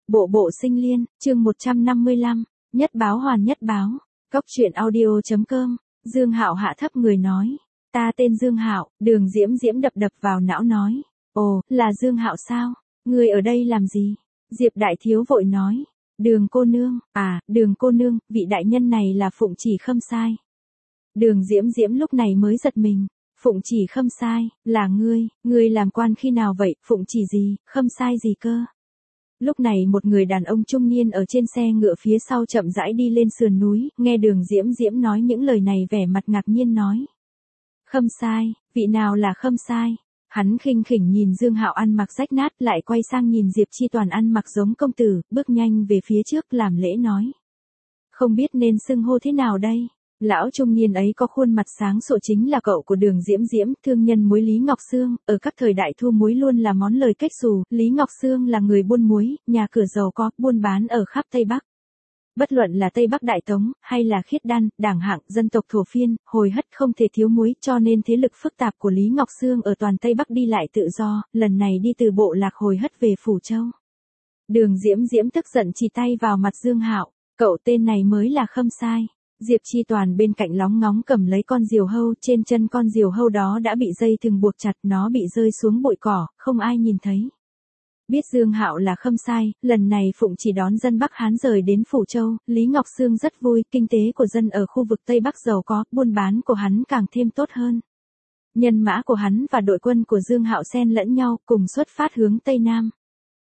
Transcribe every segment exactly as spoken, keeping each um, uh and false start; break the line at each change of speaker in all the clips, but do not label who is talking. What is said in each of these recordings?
Bộ bộ sinh liên, chương một trăm năm mươi lăm, nhất báo hoàn nhất báo, cóc truyện audio.com, Dương Hạo hạ thấp người nói, ta tên Dương Hạo, Đường Diễm Diễm đập đập vào não nói, ồ, là Dương Hạo sao, người ở đây làm gì? Diệp Đại Thiếu vội nói, Đường cô nương, à, Đường cô nương, vị đại nhân này là Phụng Chỉ Khâm Sai. Đường Diễm Diễm lúc này mới giật mình, Phụng Chỉ Khâm Sai, là ngươi, ngươi làm quan khi nào vậy, Phụng Chỉ gì, Khâm Sai gì cơ? Lúc này một người đàn ông trung niên ở trên xe ngựa phía sau chậm rãi đi lên sườn núi, nghe Đường Diễm Diễm nói những lời này vẻ mặt ngạc nhiên nói. Khâm Sai, vị nào là Khâm Sai? Hắn khinh khỉnh nhìn Dương Hạo ăn mặc rách nát lại quay sang nhìn Diệp Chi Toàn ăn mặc giống công tử, bước nhanh về phía trước làm lễ nói. Không biết nên xưng hô thế nào đây? Lão trung niên ấy có khuôn mặt sáng sủa chính là cậu của Đường Diễm Diễm, thương nhân muối Lý Ngọc Sương, ở các thời đại thu muối luôn là món lời cách xù, Lý Ngọc Sương là người buôn muối, nhà cửa giàu có, buôn bán ở khắp Tây Bắc. Bất luận là Tây Bắc Đại Tống, hay là Khiết Đan, Đảng Hạng, dân tộc thổ phiên, hồi hất không thể thiếu muối, cho nên thế lực phức tạp của Lý Ngọc Sương ở toàn Tây Bắc đi lại tự do, lần này đi từ bộ lạc hồi hất về Phủ Châu. Đường Diễm Diễm tức giận chỉ tay vào mặt Dương Hạo, cậu tên này mới là Khâm Sai. Diệp Chi Toàn bên cạnh lóng ngóng cầm lấy con diều hâu, trên chân con diều hâu đó đã bị dây thừng buộc chặt, nó bị rơi xuống bụi cỏ, không ai nhìn thấy. Biết Dương Hạo là Khâm Sai, lần này Phụng Chỉ đón dân Bắc Hán rời đến Phủ Châu, Lý Ngọc Sương rất vui, kinh tế của dân ở khu vực Tây Bắc giàu có, buôn bán của hắn càng thêm tốt hơn. Nhân mã của hắn và đội quân của Dương Hạo xen lẫn nhau, cùng xuất phát hướng Tây Nam.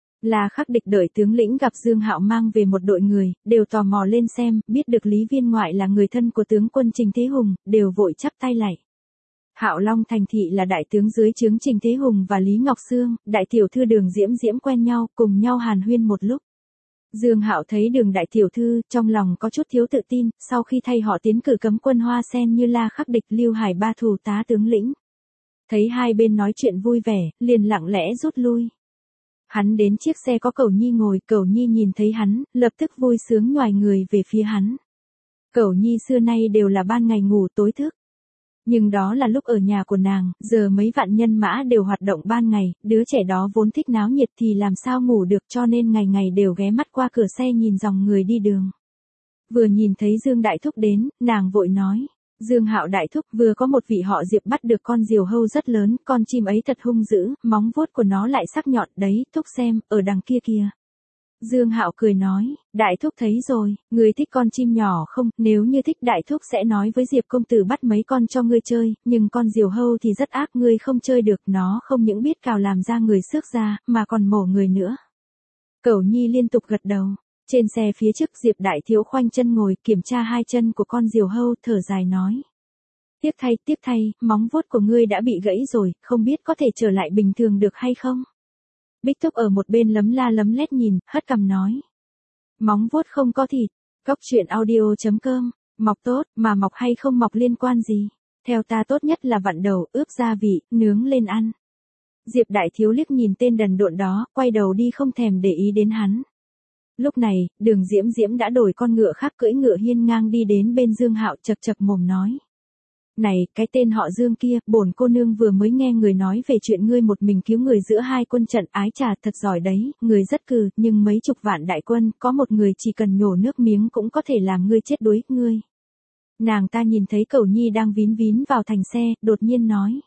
Là Khắc Địch đợi tướng lĩnh gặp Dương Hạo mang về một đội người, đều tò mò lên xem, biết được Lý Viên Ngoại là người thân của tướng quân Trình Thế Hùng, đều vội chắp tay lạy. Hạo Long thành thị là đại tướng dưới trướng Trình Thế Hùng và Lý Ngọc Sương, đại tiểu thư Đường Diễm Diễm quen nhau, cùng nhau hàn huyên một lúc. Dương Hạo thấy Đường đại tiểu thư, trong lòng có chút thiếu tự tin, sau khi thay họ tiến cử cấm quân Hoa Sen như La Khắc Địch, Lưu Hải ba thủ tá tướng lĩnh. Thấy hai bên nói chuyện vui vẻ, liền lặng lẽ rút lui. Hắn đến chiếc xe có Cẩu Nhi ngồi, Cẩu Nhi nhìn thấy hắn, lập tức vui sướng nhoài người về phía hắn. Cẩu Nhi xưa nay đều là ban ngày ngủ tối thức. Nhưng đó là lúc ở nhà của nàng, giờ mấy vạn nhân mã đều hoạt động ban ngày, đứa trẻ đó vốn thích náo nhiệt thì làm sao ngủ được, cho nên ngày ngày đều ghé mắt qua cửa xe nhìn dòng người đi đường. Vừa nhìn thấy Dương Đại Thúc đến, nàng vội nói. Dương Hạo đại thúc, vừa có một vị họ Diệp bắt được con diều hâu rất lớn, con chim ấy thật hung dữ, móng vuốt của nó lại sắc nhọn, đấy, thúc xem, ở đằng kia kìa. Dương Hạo cười nói, đại thúc thấy rồi, người thích con chim nhỏ không, nếu như thích đại thúc sẽ nói với Diệp công tử bắt mấy con cho ngươi chơi, nhưng con diều hâu thì rất ác, ngươi không chơi được, nó không những biết cào làm ra người xước ra, mà còn mổ người nữa. Cẩu Nhi liên tục gật đầu. Trên xe phía trước Diệp Đại Thiếu khoanh chân ngồi kiểm tra hai chân của con diều hâu, thở dài nói. Tiếc thay, tiếc thay, móng vuốt của ngươi đã bị gãy rồi, không biết có thể trở lại bình thường được hay không? Bích Thúc ở một bên lấm la lấm lét nhìn, hất cằm nói. Móng vuốt không có thịt, cóc truyện audio.com, mọc tốt, mà mọc hay không mọc liên quan gì? Theo ta tốt nhất là vặn đầu, ướp gia vị, nướng lên ăn. Diệp Đại Thiếu liếc nhìn tên đần độn đó, quay đầu đi không thèm để ý đến hắn. Lúc này, Đường Diễm Diễm đã đổi con ngựa khác cưỡi ngựa hiên ngang đi đến bên Dương Hạo, chật chật mồm nói. Này, cái tên họ Dương kia, bổn cô nương vừa mới nghe người nói về chuyện ngươi một mình cứu người giữa hai quân trận, ái trà thật giỏi đấy, người rất cừ, nhưng mấy chục vạn đại quân, có một người chỉ cần nhổ nước miếng cũng có thể làm ngươi chết đuối, ngươi. Nàng ta nhìn thấy Cẩu Nhi đang vín vín vào thành xe, đột nhiên nói.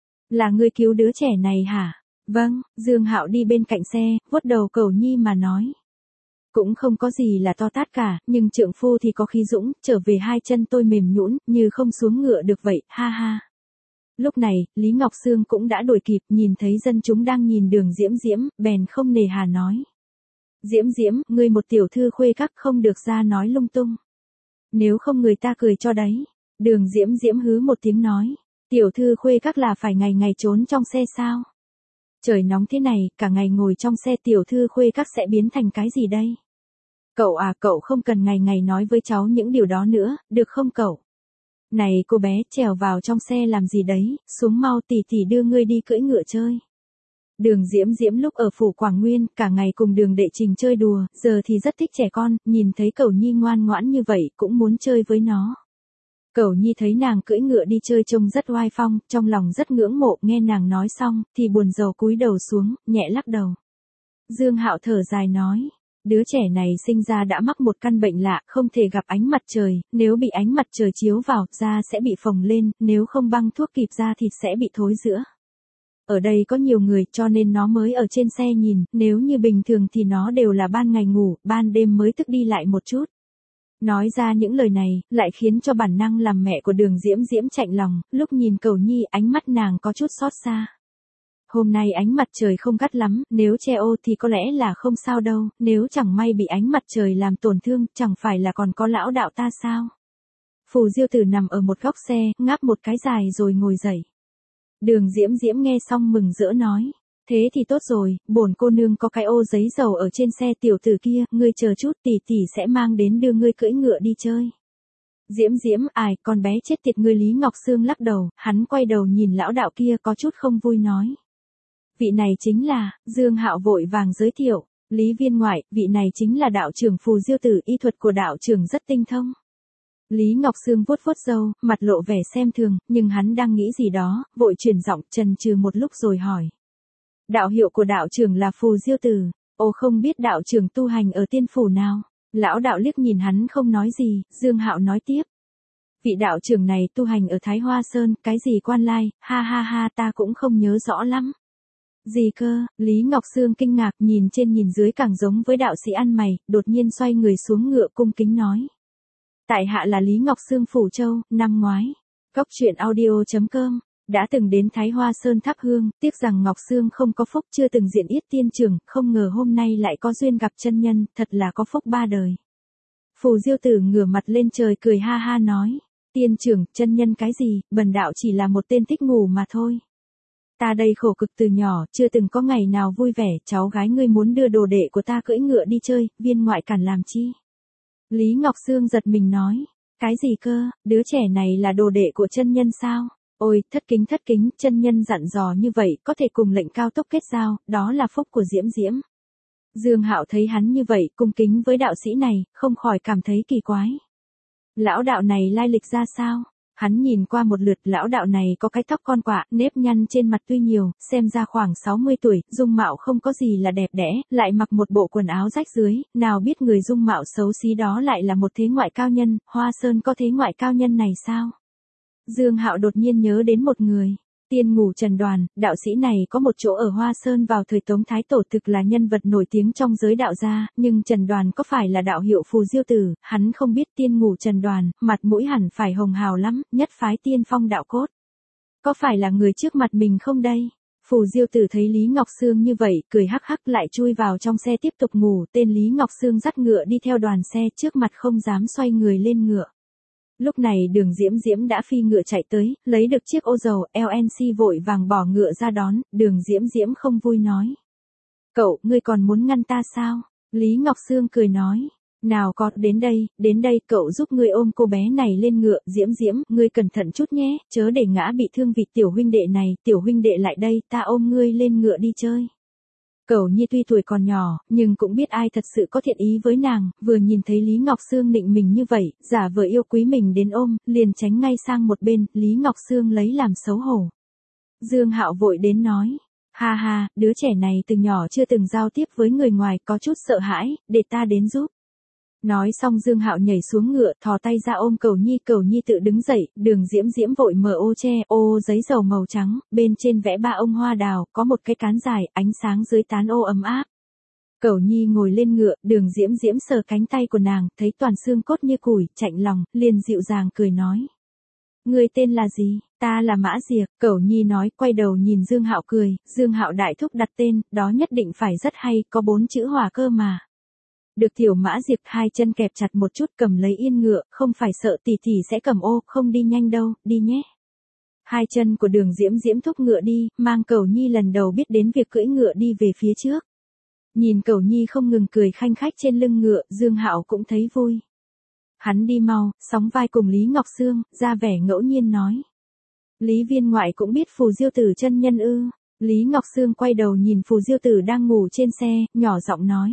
Là ngươi cứu đứa trẻ này hả? Vâng, Dương Hạo đi bên cạnh xe, vuốt đầu Cẩu Nhi mà nói. Cũng không có gì là to tát cả, nhưng trượng phu thì có khí dũng, trở về hai chân tôi mềm nhũn, như không xuống ngựa được vậy, ha ha. Lúc này, Lý Ngọc Sương cũng đã đuổi kịp, nhìn thấy dân chúng đang nhìn Đường Diễm Diễm, bèn không nề hà nói. Diễm Diễm, ngươi một tiểu thư khuê các không được ra nói lung tung. Nếu không người ta cười cho đấy. Đường Diễm Diễm hứ một tiếng nói, tiểu thư khuê các là phải ngày ngày trốn trong xe sao? Trời nóng thế này, cả ngày ngồi trong xe tiểu thư khuê các sẽ biến thành cái gì đây? Cậu à, cậu không cần ngày ngày nói với cháu những điều đó nữa, được không cậu? Này cô bé, trèo vào trong xe làm gì đấy, xuống mau tỷ tỷ đưa ngươi đi cưỡi ngựa chơi. Đường Diễm Diễm lúc ở Phủ Quảng Nguyên, cả ngày cùng Đường Đệ Trình chơi đùa, giờ thì rất thích trẻ con, nhìn thấy Cẩu Nhi ngoan ngoãn như vậy, cũng muốn chơi với nó. Cẩu Nhi thấy nàng cưỡi ngựa đi chơi trông rất oai phong, trong lòng rất ngưỡng mộ, nghe nàng nói xong, thì buồn rầu cúi đầu xuống, nhẹ lắc đầu. Dương Hạo thở dài nói, Đứa trẻ này sinh ra đã mắc một căn bệnh lạ, không thể gặp ánh mặt trời, nếu bị ánh mặt trời chiếu vào, da sẽ bị phồng lên, nếu không băng thuốc kịp da thịt sẽ bị thối rữa. Ở đây có nhiều người cho nên nó mới ở trên xe nhìn, nếu như bình thường thì nó đều là ban ngày ngủ, ban đêm mới thức đi lại một chút. Nói ra những lời này, lại khiến cho bản năng làm mẹ của Đường Diễm Diễm chạnh lòng, lúc nhìn Cẩu Nhi ánh mắt nàng có chút xót xa. Hôm nay ánh mặt trời không gắt lắm, nếu che ô thì có lẽ là không sao đâu, nếu chẳng may bị ánh mặt trời làm tổn thương, chẳng phải là còn có lão đạo ta sao? Phù Diêu Tử nằm ở một góc xe, ngáp một cái dài rồi ngồi dậy. Đường Diễm Diễm nghe xong mừng rỡ nói, thế thì tốt rồi, bổn cô nương có cái ô giấy dầu ở trên xe tiểu tử kia, ngươi chờ chút tỷ tỷ sẽ mang đến đưa ngươi cưỡi ngựa đi chơi. Diễm Diễm, ai, con bé chết tiệt ngươi. Lý Ngọc Sương lắc đầu, hắn quay đầu nhìn lão đạo kia có chút không vui nói. Vị này chính là, Dương Hạo vội vàng giới thiệu, Lý Viên ngoại, vị này chính là đạo trưởng Phù Diêu Tử, y thuật của đạo trưởng rất tinh thông. Lý Ngọc Sương vuốt vuốt râu, mặt lộ vẻ xem thường, nhưng hắn đang nghĩ gì đó, vội chuyển giọng chần chừ một lúc rồi hỏi. Đạo hiệu của đạo trưởng là Phù Diêu Tử, ô không biết đạo trưởng tu hành ở tiên phủ nào. Lão đạo liếc nhìn hắn không nói gì, Dương Hạo nói tiếp. Vị đạo trưởng này tu hành ở Thái Hoa Sơn, cái gì quan lai, ha ha ha ta cũng không nhớ rõ lắm. Gì cơ, Lý Ngọc Sương kinh ngạc nhìn trên nhìn dưới càng giống với đạo sĩ ăn mày, đột nhiên xoay người xuống ngựa cung kính nói. Tại hạ là Lý Ngọc Sương Phủ Châu, năm ngoái. Cóc truyện audio chấm com, đã từng đến Thái Hoa Sơn thắp hương, tiếc rằng Ngọc Sương không có phúc chưa từng diện yết tiên trưởng, không ngờ hôm nay lại có duyên gặp chân nhân, thật là có phúc ba đời. Phù Diêu Tử ngửa mặt lên trời cười ha ha nói, tiên trưởng, chân nhân cái gì, bần đạo chỉ là một tên thích ngủ mà thôi. Ta đây khổ cực từ nhỏ, chưa từng có ngày nào vui vẻ, cháu gái ngươi muốn đưa đồ đệ của ta cưỡi ngựa đi chơi, viên ngoại cản làm chi? Lý Ngọc Sương giật mình nói, cái gì cơ, đứa trẻ này là đồ đệ của chân nhân sao? Ôi, thất kính thất kính, chân nhân dặn dò như vậy, có thể cùng lệnh cao tốc kết giao, đó là phúc của Diễm Diễm. Dương Hạo thấy hắn như vậy, cung kính với đạo sĩ này, không khỏi cảm thấy kỳ quái. Lão đạo này lai lịch ra sao? Hắn nhìn qua một lượt, lão đạo này có cái tóc con quạ, nếp nhăn trên mặt tuy nhiều, xem ra khoảng sáu mươi tuổi, dung mạo không có gì là đẹp đẽ, lại mặc một bộ quần áo rách dưới, nào biết người dung mạo xấu xí đó lại là một thế ngoại cao nhân, Hoa Sơn có thế ngoại cao nhân này sao? Dương Hạo đột nhiên nhớ đến một người. Tiên Ngủ Trần Đoàn, đạo sĩ này có một chỗ ở Hoa Sơn vào thời Tống Thái Tổ, thực là nhân vật nổi tiếng trong giới đạo gia, nhưng Trần Đoàn có phải là đạo hiệu Phù Diêu Tử, hắn không biết. Tiên Ngủ Trần Đoàn, mặt mũi hẳn phải hồng hào lắm, nhất phái tiên phong đạo cốt. Có phải là người trước mặt mình không đây? Phù Diêu Tử thấy Lý Ngọc Sương như vậy, cười hắc hắc lại chui vào trong xe tiếp tục ngủ. Tên Lý Ngọc Sương dắt ngựa đi theo đoàn xe, trước mặt không dám xoay người lên ngựa. Lúc này Đường Diễm Diễm đã phi ngựa chạy tới, lấy được chiếc ô dầu, lờ en xê vội vàng bỏ ngựa ra đón, Đường Diễm Diễm không vui nói. Cậu, ngươi còn muốn ngăn ta sao? Lý Ngọc Sương cười nói. Nào có, đến đây, đến đây, cậu giúp ngươi ôm cô bé này lên ngựa. Diễm Diễm, ngươi cẩn thận chút nhé, chớ để ngã bị thương vị tiểu huynh đệ này, tiểu huynh đệ lại đây, ta ôm ngươi lên ngựa đi chơi. Cẩu Nhi tuy tuổi còn nhỏ, nhưng cũng biết ai thật sự có thiện ý với nàng, vừa nhìn thấy Lý Ngọc Sương nịnh mình như vậy, giả vờ yêu quý mình đến ôm, liền tránh ngay sang một bên, Lý Ngọc Sương lấy làm xấu hổ. Dương Hạo vội đến nói, ha ha, đứa trẻ này từ nhỏ chưa từng giao tiếp với người ngoài, có chút sợ hãi, để ta đến giúp. Nói xong Dương Hạo nhảy xuống ngựa, thò tay ra ôm Cẩu Nhi, Cẩu Nhi tự đứng dậy, Đường Diễm Diễm vội mở ô che, ô giấy dầu màu trắng, bên trên vẽ ba ông hoa đào, có một cái cán dài, ánh sáng dưới tán ô ấm áp. Cẩu Nhi ngồi lên ngựa, Đường Diễm Diễm sờ cánh tay của nàng, thấy toàn xương cốt như củi, chạnh lòng, liền dịu dàng cười nói. Người tên là gì? Ta là Mã Diệp. Cẩu Nhi nói, quay đầu nhìn Dương Hạo cười, Dương Hạo đại thúc đặt tên, đó nhất định phải rất hay, có bốn chữ hòa cơ mà. Được tiểu Mã Diệp hai chân kẹp chặt một chút cầm lấy yên ngựa, không phải sợ tỷ tỷ sẽ cầm ô, không đi nhanh đâu, đi nhé. Hai chân của Đường Diễm Diễm thúc ngựa đi, mang Cẩu Nhi lần đầu biết đến việc cưỡi ngựa đi về phía trước. Nhìn Cẩu Nhi không ngừng cười khanh khách trên lưng ngựa, Dương Hạo cũng thấy vui. Hắn đi mau, sóng vai cùng Lý Ngọc Sương, ra vẻ ngẫu nhiên nói. Lý Viên ngoại cũng biết Phù Diêu Tử chân nhân ư? Lý Ngọc Sương quay đầu nhìn Phù Diêu Tử đang ngủ trên xe, nhỏ giọng nói.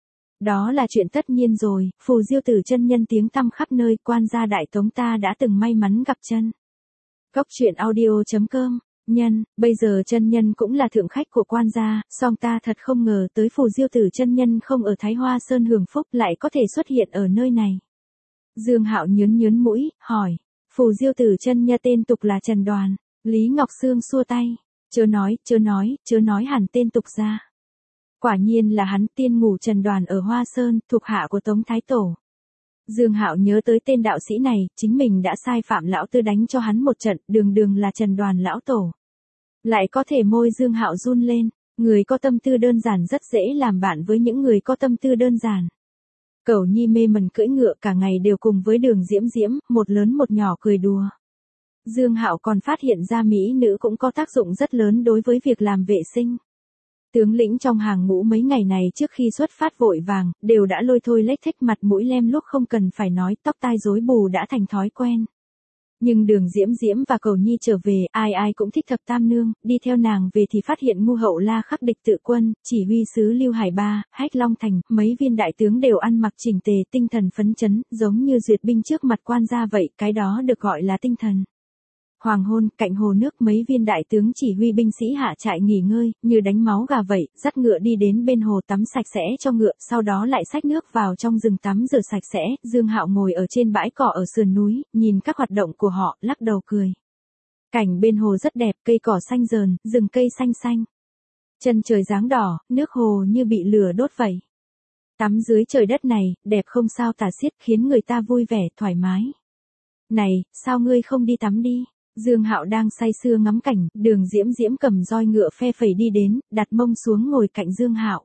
Đó là chuyện tất nhiên rồi, Phù Diêu Tử chân nhân tiếng tăm khắp nơi, quan gia đại tống ta đã từng may mắn gặp chân. Cóc truyện audio chấm com Nhân, bây giờ chân nhân cũng là thượng khách của quan gia, song ta thật không ngờ tới Phù Diêu Tử chân nhân không ở Thái Hoa Sơn hưởng phúc lại có thể xuất hiện ở nơi này. Dương Hạo nhướn nhướn mũi, hỏi, Phù Diêu Tử chân nhân tên tục là Trần Đoàn. Lý Ngọc Sương xua tay, chớ nói, chớ nói, chớ nói hẳn tên tục ra. Quả nhiên là hắn, tiên ngủ Trần Đoàn ở Hoa Sơn, thuộc hạ của Tống Thái Tổ. Dương Hạo nhớ tới tên đạo sĩ này, chính mình đã sai Phạm lão tư đánh cho hắn một trận, đường đường là Trần Đoàn lão tổ. Lại có thể môi Dương Hạo run lên, người có tâm tư đơn giản rất dễ làm bạn với những người có tâm tư đơn giản. Cẩu Nhi mê mẩn cưỡi ngựa cả ngày đều cùng với Đường Diễm Diễm, một lớn một nhỏ cười đùa. Dương Hạo còn phát hiện ra mỹ nữ cũng có tác dụng rất lớn đối với việc làm vệ sinh. Tướng lĩnh trong hàng ngũ mấy ngày này trước khi xuất phát vội vàng, đều đã lôi thôi lếch thếch mặt mũi lem luốc không cần phải nói, tóc tai rối bù đã thành thói quen. Nhưng Đường Diễm Diễm và Cẩu Nhi trở về, ai ai cũng thích thập tam nương, đi theo nàng về thì phát hiện ngu hậu La Khắc địch tự quân, chỉ huy sứ Lưu Hải Ba, Hách Long Thành, mấy viên đại tướng đều ăn mặc chỉnh tề, tinh thần phấn chấn, giống như duyệt binh trước mặt quan gia vậy, cái đó được gọi là tinh thần. Hoàng hôn, cạnh hồ nước mấy viên đại tướng chỉ huy binh sĩ hạ trại nghỉ ngơi, như đánh máu gà vậy, dắt ngựa đi đến bên hồ tắm sạch sẽ cho ngựa, sau đó lại xách nước vào trong rừng tắm rửa sạch sẽ. Dương Hạo ngồi ở trên bãi cỏ ở sườn núi, nhìn các hoạt động của họ, lắc đầu cười. Cảnh bên hồ rất đẹp, cây cỏ xanh rờn, rừng cây xanh xanh. Chân trời dáng đỏ, nước hồ như bị lửa đốt vậy. Tắm dưới trời đất này, đẹp không sao tả xiết, khiến người ta vui vẻ, thoải mái. Này, sao ngươi không đi tắm đi? Dương Hạo đang say sưa ngắm cảnh, Đường Diễm Diễm cầm roi ngựa phe phẩy đi đến, đặt mông xuống ngồi cạnh Dương Hạo.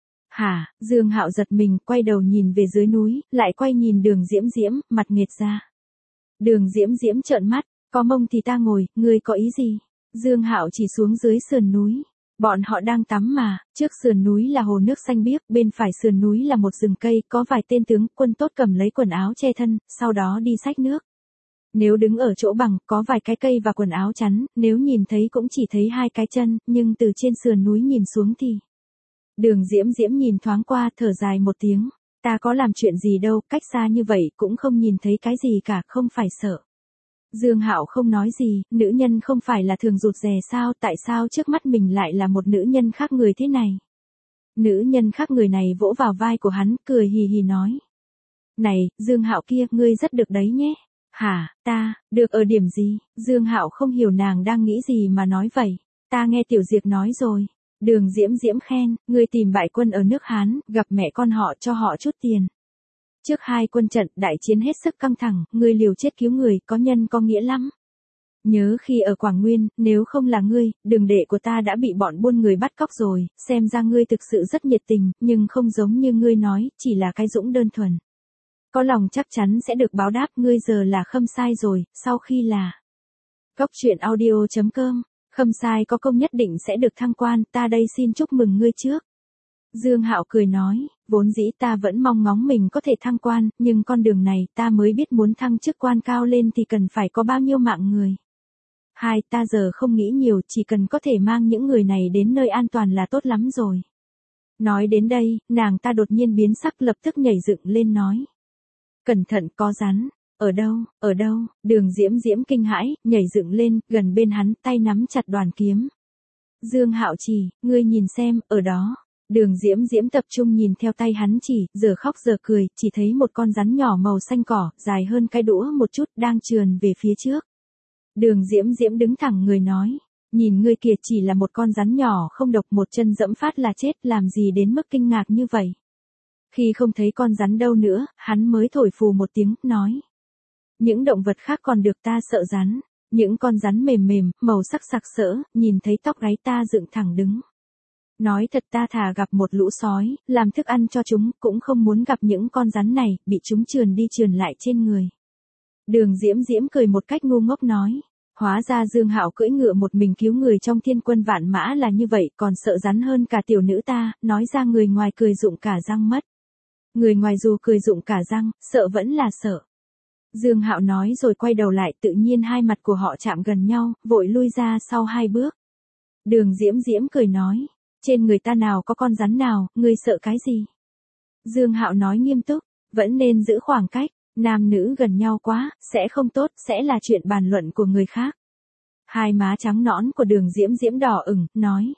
Hả? Dương Hạo giật mình, quay đầu nhìn về dưới núi, lại quay nhìn Đường Diễm Diễm, mặt nghệt ra. Đường Diễm Diễm trợn mắt, có mông thì ta ngồi, ngươi có ý gì? Dương Hạo chỉ xuống dưới sườn núi. Bọn họ đang tắm mà, trước sườn núi là hồ nước xanh biếc, bên phải sườn núi là một rừng cây, có vài tên tướng quân tốt cầm lấy quần áo che thân, sau đó đi xách nước. Nếu đứng ở chỗ bằng, có vài cái cây và quần áo chắn, nếu nhìn thấy cũng chỉ thấy hai cái chân, nhưng từ trên sườn núi nhìn xuống thì... Đường Diễm Diễm nhìn thoáng qua, thở dài một tiếng, ta có làm chuyện gì đâu, cách xa như vậy cũng không nhìn thấy cái gì cả, không phải sợ. Dương Hạo không nói gì, nữ nhân không phải là thường rụt rè sao, tại sao trước mắt mình lại là một nữ nhân khác người thế này? Nữ nhân khác người này vỗ vào vai của hắn, cười hì hì nói. Này, Dương Hạo kia, ngươi rất được đấy nhé. Hả, ta, được ở điểm gì? Dương Hạo không hiểu nàng đang nghĩ gì mà nói vậy. Ta nghe Tiểu Diệp nói rồi. Đường Diễm Diễm khen, ngươi tìm bại quân ở nước Hán, gặp mẹ con họ cho họ chút tiền. Trước hai quân trận, đại chiến hết sức căng thẳng, ngươi liều chết cứu người, có nhân có nghĩa lắm. Nhớ khi ở Quảng Nguyên, nếu không là ngươi, đường đệ của ta đã bị bọn buôn người bắt cóc rồi, xem ra ngươi thực sự rất nhiệt tình, nhưng không giống như ngươi nói, chỉ là cái dũng đơn thuần. Có lòng chắc chắn sẽ được báo đáp, ngươi giờ là Khâm Sai rồi, sau khi là Góc truyện audio chấm com, Khâm Sai có công nhất định sẽ được thăng quan, ta đây xin chúc mừng ngươi trước. Dương Hạo cười nói, vốn dĩ ta vẫn mong ngóng mình có thể thăng quan, nhưng con đường này ta mới biết muốn thăng chức quan cao lên thì cần phải có bao nhiêu mạng người. Hai, ta giờ không nghĩ nhiều, chỉ cần có thể mang những người này đến nơi an toàn là tốt lắm rồi. Nói đến đây, nàng ta đột nhiên biến sắc lập tức nhảy dựng lên nói. Cẩn thận, có rắn. Ở đâu, ở đâu? Đường Diễm Diễm kinh hãi, nhảy dựng lên, gần bên hắn, tay nắm chặt đoàn kiếm. Dương Hạo chỉ, ngươi nhìn xem, ở đó. Đường Diễm Diễm tập trung nhìn theo tay hắn chỉ, giờ khóc giờ cười, chỉ thấy một con rắn nhỏ màu xanh cỏ, dài hơn cái đũa một chút, đang trườn về phía trước. Đường Diễm Diễm đứng thẳng người nói, nhìn ngươi kìa, chỉ là một con rắn nhỏ không độc, một chân dẫm phát là chết, làm gì đến mức kinh ngạc như vậy. Khi không thấy con rắn đâu nữa, hắn mới thổi phù một tiếng, nói. Những động vật khác còn được, ta sợ rắn. Những con rắn mềm mềm, màu sắc sặc sỡ, nhìn thấy tóc gáy ta dựng thẳng đứng. Nói thật, ta thà gặp một lũ sói, làm thức ăn cho chúng, cũng không muốn gặp những con rắn này, bị chúng trườn đi trườn lại trên người. Đường Diễm Diễm cười một cách ngu ngốc nói. Hóa ra Dương Hạo cưỡi ngựa một mình cứu người trong thiên quân vạn mã là như vậy, còn sợ rắn hơn cả tiểu nữ ta, nói ra người ngoài cười rụng cả răng mất. Người ngoài dù cười rụng cả răng, sợ vẫn là sợ. Dương Hạo nói rồi quay đầu lại, tự nhiên hai mặt của họ chạm gần nhau, vội lui ra sau hai bước. Đường Diễm Diễm cười nói, trên người ta nào có con rắn nào, ngươi sợ cái gì? Dương Hạo nói nghiêm túc, vẫn nên giữ khoảng cách, nam nữ gần nhau quá, sẽ không tốt, sẽ là chuyện bàn luận của người khác. Hai má trắng nõn của Đường Diễm Diễm đỏ ửng, nói.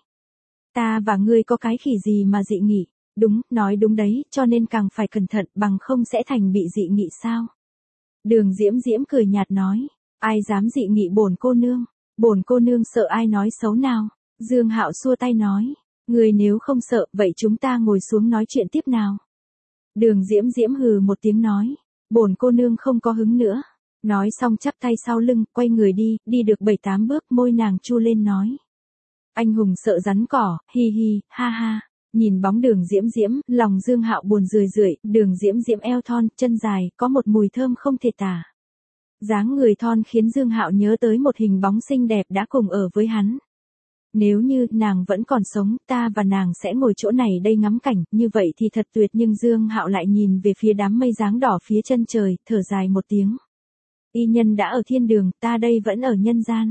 Ta và ngươi có cái khỉ gì mà dị nghị, đúng, nói đúng đấy, cho nên càng phải cẩn thận, bằng không sẽ thành bị dị nghị sao. Đường Diễm Diễm cười nhạt nói, ai dám dị nghị bổn cô nương, bổn cô nương sợ ai nói xấu nào. Dương Hạo xua tay nói, ngươi nếu không sợ, vậy chúng ta ngồi xuống nói chuyện tiếp nào. Đường Diễm Diễm hừ một tiếng nói, bổn cô nương không có hứng nữa. Nói xong chắp tay sau lưng, quay người đi, đi được bảy tám bước, môi nàng chu lên nói. Anh hùng sợ rắn cỏ, hi hi, ha ha. Nhìn bóng Đường Diễm Diễm, lòng Dương Hạo buồn rười rượi, Đường Diễm Diễm eo thon, chân dài, có một mùi thơm không thể tả. Dáng người thon khiến Dương Hạo nhớ tới một hình bóng xinh đẹp đã cùng ở với hắn. Nếu như nàng vẫn còn sống, ta và nàng sẽ ngồi chỗ này đây ngắm cảnh, như vậy thì thật tuyệt. Nhưng Dương Hạo lại nhìn về phía đám mây dáng đỏ phía chân trời, thở dài một tiếng. Y nhân đã ở thiên đường, ta đây vẫn ở nhân gian.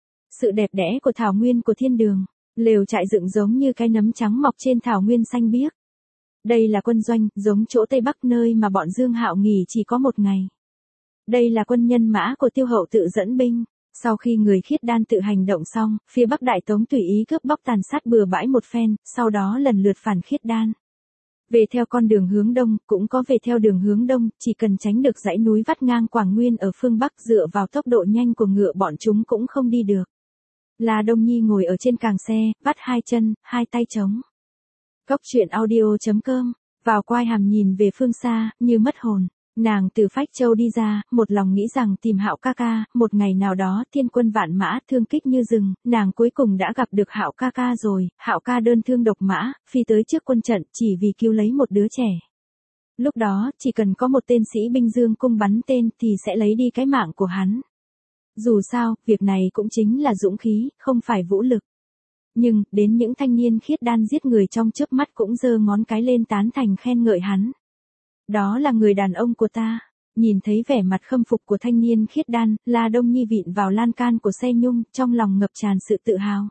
Sự đẹp đẽ của thảo nguyên của thiên đường, lều trại dựng giống như cái nấm trắng mọc trên thảo nguyên xanh biếc. Đây là quân doanh, giống chỗ Tây Bắc nơi mà bọn Dương Hạo nghỉ chỉ có một ngày. Đây là quân nhân mã của Tiêu Hậu tự dẫn binh. Sau khi người Khiết Đan tự hành động xong, phía Bắc Đại Tống tùy ý cướp bóc tàn sát bừa bãi một phen, sau đó lần lượt phản Khiết Đan. Về theo con đường hướng đông, cũng có về theo đường hướng đông, chỉ cần tránh được dãy núi vắt ngang Quảng Nguyên ở phương Bắc, dựa vào tốc độ nhanh của ngựa bọn chúng cũng không đi được. La Đông Nhi ngồi ở trên càng xe, vắt hai chân, hai tay trống. Góc truyện audio chấm com, vào quai hàm nhìn về phương xa, như mất hồn. Nàng từ Phách Châu đi ra, một lòng nghĩ rằng tìm Hạo ca ca, một ngày nào đó thiên quân vạn mã, thương kích như rừng, nàng cuối cùng đã gặp được Hạo ca ca rồi. Hạo ca đơn thương độc mã, phi tới trước quân trận, chỉ vì cứu lấy một đứa trẻ. Lúc đó, chỉ cần có một tên sĩ binh dương cung bắn tên thì sẽ lấy đi cái mạng của hắn. Dù sao, việc này cũng chính là dũng khí, không phải vũ lực. Nhưng, đến những thanh niên Khiết Đan giết người trong chớp mắt cũng giơ ngón cái lên tán thành khen ngợi hắn. Đó là người đàn ông của ta. Nhìn thấy vẻ mặt khâm phục của thanh niên Khiết Đan, La Đông Nhi vịn vào lan can của xe nhung, trong lòng ngập tràn sự tự hào.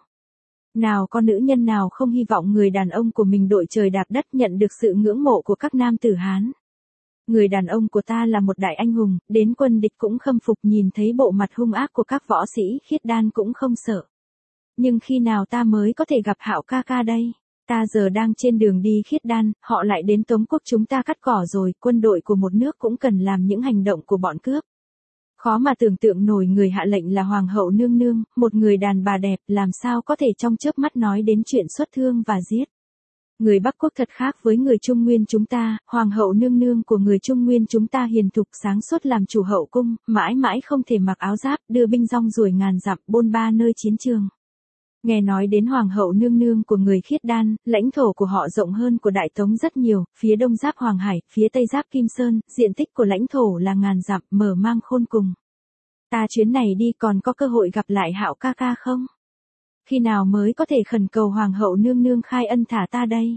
Nào có nữ nhân nào không hy vọng người đàn ông của mình đội trời đạp đất, nhận được sự ngưỡng mộ của các nam tử Hán. Người đàn ông của ta là một đại anh hùng, đến quân địch cũng khâm phục, nhìn thấy bộ mặt hung ác của các võ sĩ Khiết Đan cũng không sợ. Nhưng khi nào ta mới có thể gặp Hạo ca ca đây? Ta giờ đang trên đường đi Khiết Đan, họ lại đến Tống quốc chúng ta cắt cỏ rồi, quân đội của một nước cũng cần làm những hành động của bọn cướp. Khó mà tưởng tượng nổi người hạ lệnh là Hoàng hậu nương nương, một người đàn bà đẹp, làm sao có thể trong chớp mắt nói đến chuyện xuất thương và giết. Người Bắc quốc thật khác với người Trung Nguyên chúng ta, Hoàng hậu nương nương của người Trung Nguyên chúng ta hiền thục sáng suốt làm chủ hậu cung, mãi mãi không thể mặc áo giáp, đưa binh rong ruổi ngàn dặm, bôn ba nơi chiến trường. Nghe nói đến Hoàng hậu nương nương của người Khiết Đan, lãnh thổ của họ rộng hơn của Đại Tống rất nhiều, phía đông giáp Hoàng Hải, phía tây giáp Kim Sơn, diện tích của lãnh thổ là ngàn dặm, mở mang khôn cùng. Ta chuyến này đi còn có cơ hội gặp lại Hạo ca ca không? Khi nào mới có thể khẩn cầu Hoàng hậu nương nương khai ân thả ta đây?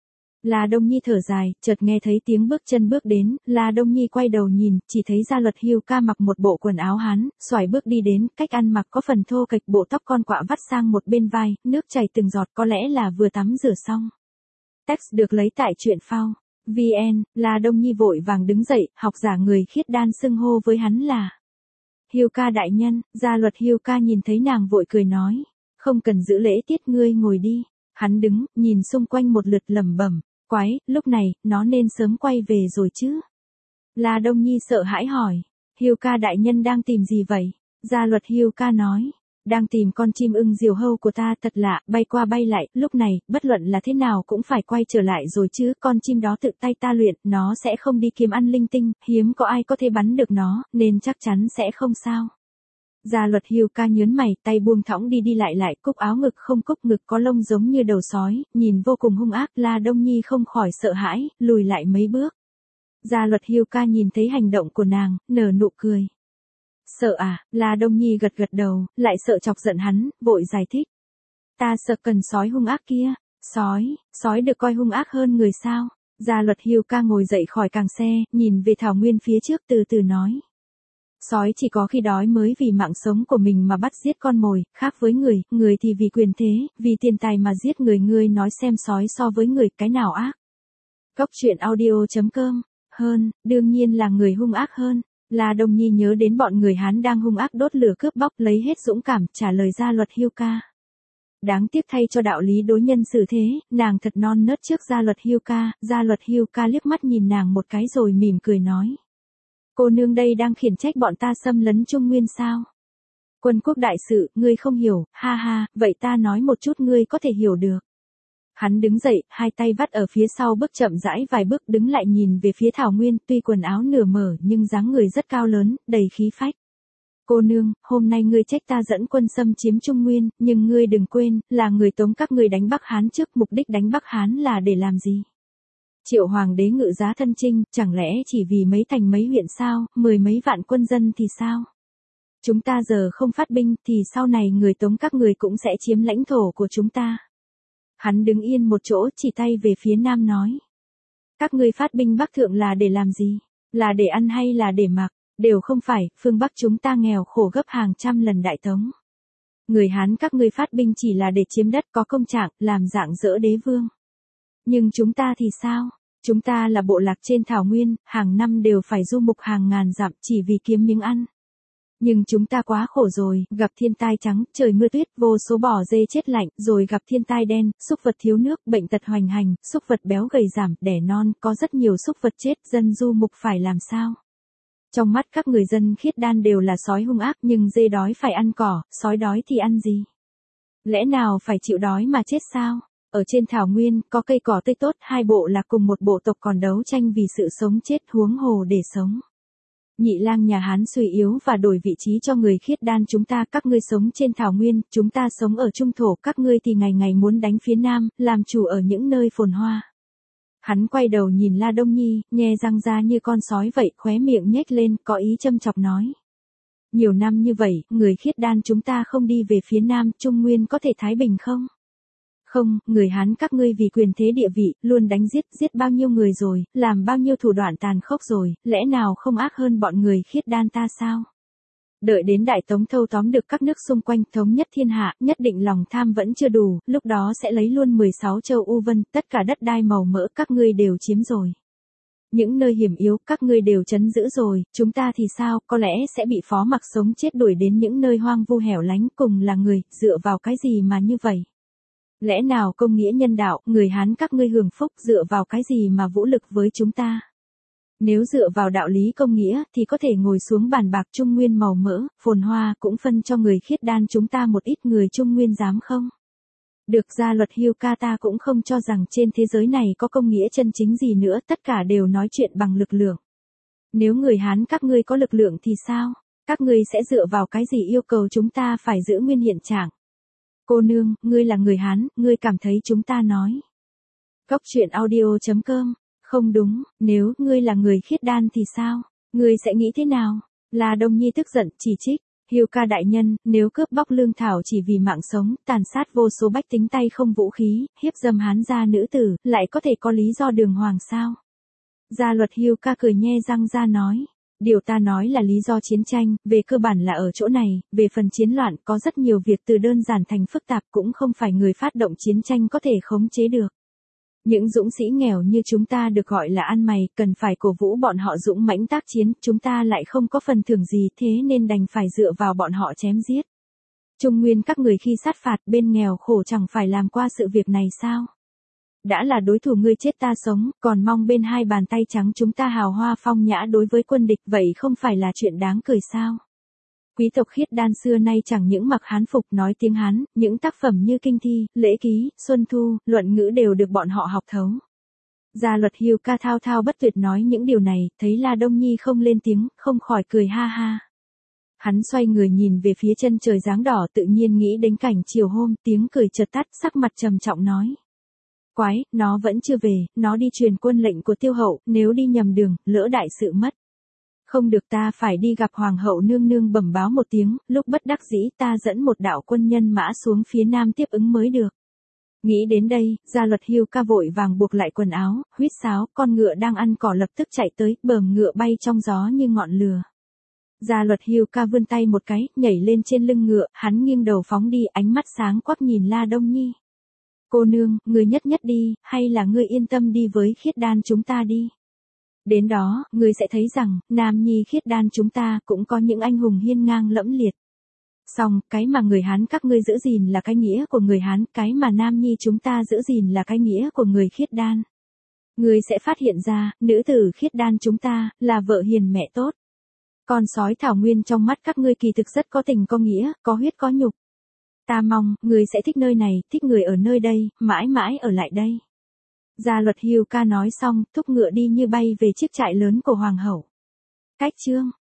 La Đông Nhi thở dài, chợt nghe thấy tiếng bước chân bước đến, La Đông Nhi quay đầu nhìn, chỉ thấy Gia Luật Hưu ca mặc một bộ quần áo Hán, xoài bước đi đến, cách ăn mặc có phần thô kệch, bộ tóc con quạ vắt sang một bên vai, nước chảy từng giọt, có lẽ là vừa tắm rửa xong. Text được lấy tại truyện phao. vê en, La Đông Nhi vội vàng đứng dậy, học giả người Khiết Đan xưng hô với hắn là Hưu ca đại nhân. Gia Luật Hưu ca nhìn thấy nàng vội cười nói, không cần giữ lễ tiết, ngươi ngồi đi. Hắn đứng, nhìn xung quanh một lượt lẩm bẩm, quái, lúc này, nó nên sớm quay về rồi chứ. La Đông Nhi sợ hãi hỏi, Hưu ca đại nhân đang tìm gì vậy? Gia Luật Hưu ca nói, đang tìm con chim ưng diều hâu của ta, thật lạ, bay qua bay lại, lúc này, bất luận là thế nào cũng phải quay trở lại rồi chứ, con chim đó tự tay ta luyện, nó sẽ không đi kiếm ăn linh tinh, hiếm có ai có thể bắn được nó, nên chắc chắn sẽ không sao. Gia Luật Hưu ca nhớn mày, tay buông thõng đi đi lại lại, cúc áo ngực không cúc ngực có lông giống như đầu sói, nhìn vô cùng hung ác, La Đông Nhi không khỏi sợ hãi, lùi lại mấy bước. Gia Luật Hưu ca nhìn thấy hành động của nàng, nở nụ cười. Sợ à? La Đông Nhi gật gật đầu, lại sợ chọc giận hắn, vội giải thích. Ta sợ cần sói hung ác kia. Sói, sói được coi hung ác hơn người sao? Gia Luật Hưu ca ngồi dậy khỏi càng xe, nhìn về thảo nguyên phía trước từ từ nói. Sói chỉ có khi đói mới vì mạng sống của mình mà bắt giết con mồi, khác với người, người thì vì quyền thế, vì tiền tài mà giết người. Ngươi nói xem sói so với người, cái nào ác? Góc truyện audio chấm com, hơn, đương nhiên là người hung ác hơn. La Đông Nhi nhớ đến bọn người Hán đang hung ác đốt lửa cướp bóc, lấy hết dũng cảm trả lời Gia Luật Hưu ca. Đáng tiếc thay cho đạo lý đối nhân xử thế, nàng thật non nớt trước Gia Luật Hưu ca. Gia Luật Hưu ca liếc mắt nhìn nàng một cái rồi mỉm cười nói: cô nương đây đang khiển trách bọn ta xâm lấn Trung Nguyên sao? Quân quốc đại sự, ngươi không hiểu, ha ha, vậy ta nói một chút ngươi có thể hiểu được. Hắn đứng dậy, hai tay vắt ở phía sau bước chậm rãi vài bước đứng lại nhìn về phía Thảo Nguyên, tuy quần áo nửa mở nhưng dáng người rất cao lớn, đầy khí phách. Cô nương, hôm nay ngươi trách ta dẫn quân xâm chiếm Trung Nguyên, nhưng ngươi đừng quên, là người Tống các ngươi đánh Bắc Hán trước, mục đích đánh Bắc Hán là để làm gì? Triệu hoàng đế ngự giá thân chinh, chẳng lẽ chỉ vì mấy thành mấy huyện sao, mười mấy vạn quân dân thì sao? Chúng ta giờ không phát binh thì sau này người Tống các người cũng sẽ chiếm lãnh thổ của chúng ta. Hắn đứng yên một chỗ chỉ tay về phía nam nói. Các ngươi phát binh Bắc Thượng là để làm gì? Là để ăn hay là để mặc? Đều không phải, phương Bắc chúng ta nghèo khổ gấp hàng trăm lần Đại Tống. Người Hán các ngươi phát binh chỉ là để chiếm đất có công trạng, làm dạng dỡ đế vương. Nhưng chúng ta thì sao? Chúng ta là bộ lạc trên Thảo Nguyên, hàng năm đều phải du mục hàng ngàn dặm chỉ vì kiếm miếng ăn. Nhưng chúng ta quá khổ rồi, gặp thiên tai trắng, trời mưa tuyết, vô số bò dê chết lạnh, rồi gặp thiên tai đen, súc vật thiếu nước, bệnh tật hoành hành, súc vật béo gầy giảm, đẻ non, có rất nhiều súc vật chết, dân du mục phải làm sao? Trong mắt các người dân Khiết Đan đều là sói hung ác, nhưng dê đói phải ăn cỏ, sói đói thì ăn gì? Lẽ nào phải chịu đói mà chết sao? Ở trên Thảo Nguyên, có cây cỏ tươi tốt, hai bộ lạc cùng một bộ tộc còn đấu tranh vì sự sống chết huống hồ để sống. Nhị lang nhà Hán suy yếu và đổi vị trí cho người Khiết Đan chúng ta, các ngươi sống trên Thảo Nguyên, chúng ta sống ở Trung Thổ, các ngươi thì ngày ngày muốn đánh phía Nam, làm chủ ở những nơi phồn hoa. Hắn quay đầu nhìn La Đông Nhi, nhe răng ra như con sói vậy, khóe miệng nhếch lên, có ý châm chọc nói. Nhiều năm như vậy, người Khiết Đan chúng ta không đi về phía Nam, Trung Nguyên có thể thái bình không? Không, người Hán các ngươi vì quyền thế địa vị, luôn đánh giết, giết bao nhiêu người rồi, làm bao nhiêu thủ đoạn tàn khốc rồi, lẽ nào không ác hơn bọn người Khiết Đan ta sao? Đợi đến Đại Tống thâu tóm được các nước xung quanh, thống nhất thiên hạ, nhất định lòng tham vẫn chưa đủ, lúc đó sẽ lấy luôn mười sáu châu U Vân, tất cả đất đai màu mỡ các ngươi đều chiếm rồi. Những nơi hiểm yếu các ngươi đều trấn giữ rồi, chúng ta thì sao, có lẽ sẽ bị phó mặc sống chết đuổi đến những nơi hoang vu hẻo lánh, cùng là người, dựa vào cái gì mà như vậy? Lẽ nào công nghĩa nhân đạo, người Hán các ngươi hưởng phúc dựa vào cái gì mà vũ lực với chúng ta? Nếu dựa vào đạo lý công nghĩa thì có thể ngồi xuống bàn bạc Trung Nguyên màu mỡ, phồn hoa cũng phân cho người Khiết Đan chúng ta một ít, người Trung Nguyên dám không? Được, Gia Luật Hưu ca ta cũng không cho rằng trên thế giới này có công nghĩa chân chính gì nữa, tất cả đều nói chuyện bằng lực lượng. Nếu người Hán các ngươi có lực lượng thì sao? Các ngươi sẽ dựa vào cái gì yêu cầu chúng ta phải giữ nguyên hiện trạng? Cô nương, ngươi là người Hán, ngươi cảm thấy chúng ta nói. Góc truyện audio chấm com. Không đúng, nếu ngươi là người Khiết Đan thì sao? Ngươi sẽ nghĩ thế nào? La Đông Nhi tức giận, chỉ trích. Hưu ca đại nhân, nếu cướp bóc lương thảo chỉ vì mạng sống, tàn sát vô số bách tính tay không vũ khí, hiếp dâm Hán gia nữ tử, lại có thể có lý do đường hoàng sao? Gia Luật Hưu ca cười nhe răng ra nói. Điều ta nói là lý do chiến tranh, về cơ bản là ở chỗ này, về phần chiến loạn có rất nhiều việc từ đơn giản thành phức tạp cũng không phải người phát động chiến tranh có thể khống chế được. Những dũng sĩ nghèo như chúng ta được gọi là ăn mày, cần phải cổ vũ bọn họ dũng mãnh tác chiến, chúng ta lại không có phần thưởng gì thế nên đành phải dựa vào bọn họ chém giết. Trung Nguyên các người khi sát phạt bên nghèo khổ chẳng phải làm qua sự việc này sao? Đã là đối thủ ngươi chết ta sống, còn mong bên hai bàn tay trắng chúng ta hào hoa phong nhã đối với quân địch, vậy không phải là chuyện đáng cười sao? Quý tộc Khiết Đan xưa nay chẳng những mặc Hán phục nói tiếng Hán, những tác phẩm như Kinh Thi, Lễ Ký, Xuân Thu, Luận Ngữ đều được bọn họ học thấu. Gia Luật Hưu ca thao thao bất tuyệt nói những điều này, thấy La Đông Nhi không lên tiếng, không khỏi cười ha ha. Hắn xoay người nhìn về phía chân trời dáng đỏ, tự nhiên nghĩ đến cảnh chiều hôm, tiếng cười chợt tắt, sắc mặt trầm trọng nói. Quái, nó vẫn chưa về, nó đi truyền quân lệnh của Tiêu Hậu, nếu đi nhầm đường, lỡ đại sự mất. Không được, ta phải đi gặp Hoàng hậu nương nương bẩm báo một tiếng, lúc bất đắc dĩ ta dẫn một đạo quân nhân mã xuống phía nam tiếp ứng mới được. Nghĩ đến đây, Gia Luật Hưu ca vội vàng buộc lại quần áo, huýt sáo, con ngựa đang ăn cỏ lập tức chạy tới, bờm ngựa bay trong gió như ngọn lửa. Gia Luật Hưu ca vươn tay một cái, nhảy lên trên lưng ngựa, hắn nghiêng đầu phóng đi, ánh mắt sáng quắc nhìn La Đông Nhi. Cô nương, ngươi nhất nhất đi, hay là ngươi yên tâm đi với Khiết Đan chúng ta đi? Đến đó, ngươi sẽ thấy rằng, Nam Nhi khiết đan chúng ta cũng có những anh hùng hiên ngang lẫm liệt. Xong, cái mà người Hán các ngươi giữ gìn là cái nghĩa của người Hán, cái mà Nam Nhi chúng ta giữ gìn là cái nghĩa của người khiết đan. Ngươi sẽ phát hiện ra, nữ tử khiết đan chúng ta, là vợ hiền mẹ tốt. Con sói thảo nguyên trong mắt các ngươi kỳ thực rất có tình có nghĩa, có huyết có nhục. Ta mong, ngươi sẽ thích nơi này, thích người ở nơi đây, mãi mãi ở lại đây. Gia Luật Hưu Ca nói xong, thúc ngựa đi như bay về chiếc trại lớn của hoàng hậu. Cách chương